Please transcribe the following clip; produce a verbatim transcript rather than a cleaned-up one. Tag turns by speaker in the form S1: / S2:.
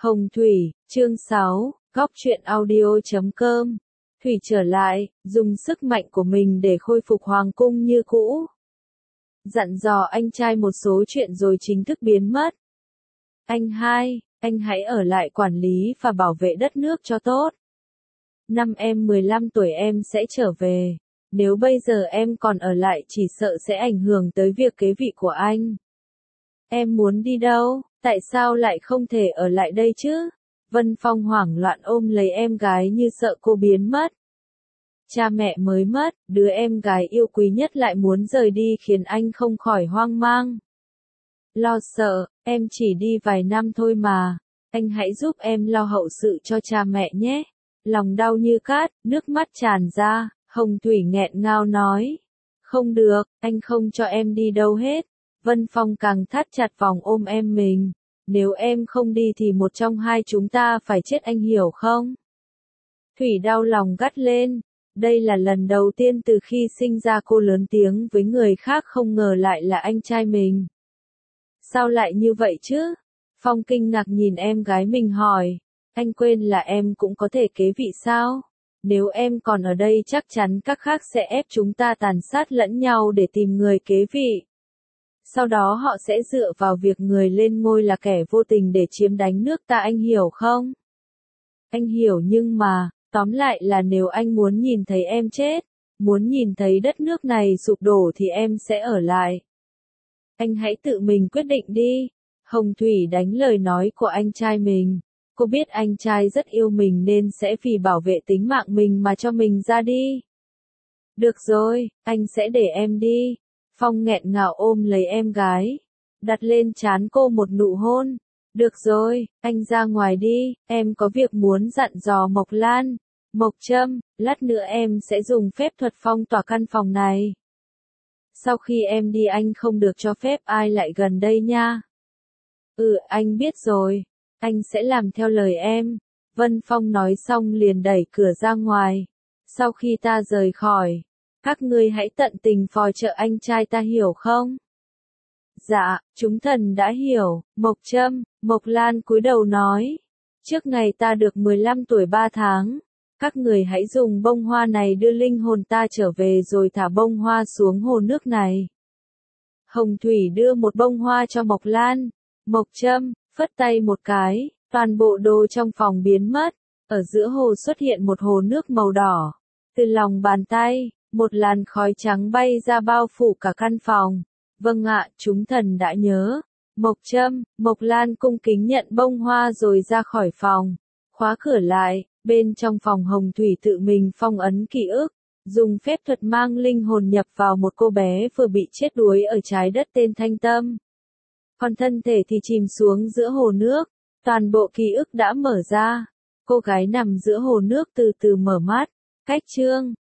S1: Hồng Thủy, chương sáu, góc truyện audio chấm com. Thủy trở lại, dùng sức mạnh của mình để khôi phục hoàng cung như cũ. Dặn dò anh trai một số chuyện rồi chính thức biến mất. Anh hai, anh hãy ở lại quản lý và bảo vệ đất nước cho tốt. Năm em mười lăm tuổi em sẽ trở về. Nếu bây giờ em còn ở lại chỉ sợ sẽ ảnh hưởng tới việc kế vị của anh. Em muốn đi đâu? Tại sao lại không thể ở lại đây chứ? Vân Phong hoảng loạn ôm lấy em gái như sợ cô biến mất. Cha mẹ mới mất, đứa em gái yêu quý nhất lại muốn rời đi khiến anh không khỏi hoang mang. Lo sợ, em chỉ đi vài năm thôi mà. Anh hãy giúp em lo hậu sự cho cha mẹ nhé. Lòng đau như cát, nước mắt tràn ra, Hồng Thủy nghẹn ngào nói. Không được, anh không cho em đi đâu hết. Vân Phong càng thắt chặt vòng ôm em mình. Nếu em không đi thì một trong hai chúng ta phải chết, anh hiểu không? Thủy đau lòng gắt lên. Đây là lần đầu tiên từ khi sinh ra cô lớn tiếng với người khác, không ngờ lại là anh trai mình. Sao lại như vậy chứ? Phong kinh ngạc nhìn em gái mình hỏi. Anh quên là em cũng có thể kế vị sao? Nếu em còn ở đây chắc chắn các khác sẽ ép chúng ta tàn sát lẫn nhau để tìm người kế vị. Sau đó họ sẽ dựa vào việc người lên ngôi là kẻ vô tình để chiếm đánh nước ta, anh hiểu không? Anh hiểu, nhưng mà, tóm lại là nếu anh muốn nhìn thấy em chết, muốn nhìn thấy đất nước này sụp đổ thì em sẽ ở lại. Anh hãy tự mình quyết định đi. Hồng Thủy đánh lời nói của anh trai mình. Cô biết anh trai rất yêu mình nên sẽ vì bảo vệ tính mạng mình mà cho mình ra đi. Được rồi, anh sẽ để em đi. Phong nghẹn ngào ôm lấy em gái, đặt lên trán cô một nụ hôn. Được rồi, anh ra ngoài đi, em có việc muốn dặn dò Mộc Lan. Mộc Trâm, lát nữa em sẽ dùng phép thuật phong tỏa căn phòng này. Sau khi em đi anh không được cho phép ai lại gần đây nha. Ừ, anh biết rồi, anh sẽ làm theo lời em. Vân Phong nói xong liền đẩy cửa ra ngoài. Sau khi ta rời khỏi, các ngươi hãy tận tình phò trợ anh trai ta, hiểu không? Dạ, chúng thần đã hiểu. Mộc Trâm, Mộc Lan cúi đầu nói. Trước ngày ta được mười lăm tuổi ba tháng, các người hãy dùng bông hoa này đưa linh hồn ta trở về rồi thả bông hoa xuống hồ nước này. Hồng Thủy đưa một bông hoa cho Mộc Lan. Mộc Trâm phất tay một cái, toàn bộ đồ trong phòng biến mất. Ở giữa hồ xuất hiện một hồ nước màu đỏ. Từ lòng bàn tay, một làn khói trắng bay ra bao phủ cả căn phòng. Vâng ạ, chúng thần đã nhớ. Mộc Trâm, Mộc Lan cung kính nhận bông hoa rồi ra khỏi phòng. Khóa cửa lại, bên trong phòng Hồng Thủy tự mình phong ấn ký ức. Dùng phép thuật mang linh hồn nhập vào một cô bé vừa bị chết đuối ở trái đất tên Thanh Tâm. Còn thân thể thì chìm xuống giữa hồ nước. Toàn bộ ký ức đã mở ra. Cô gái nằm giữa hồ nước từ từ mở mắt. Cách chương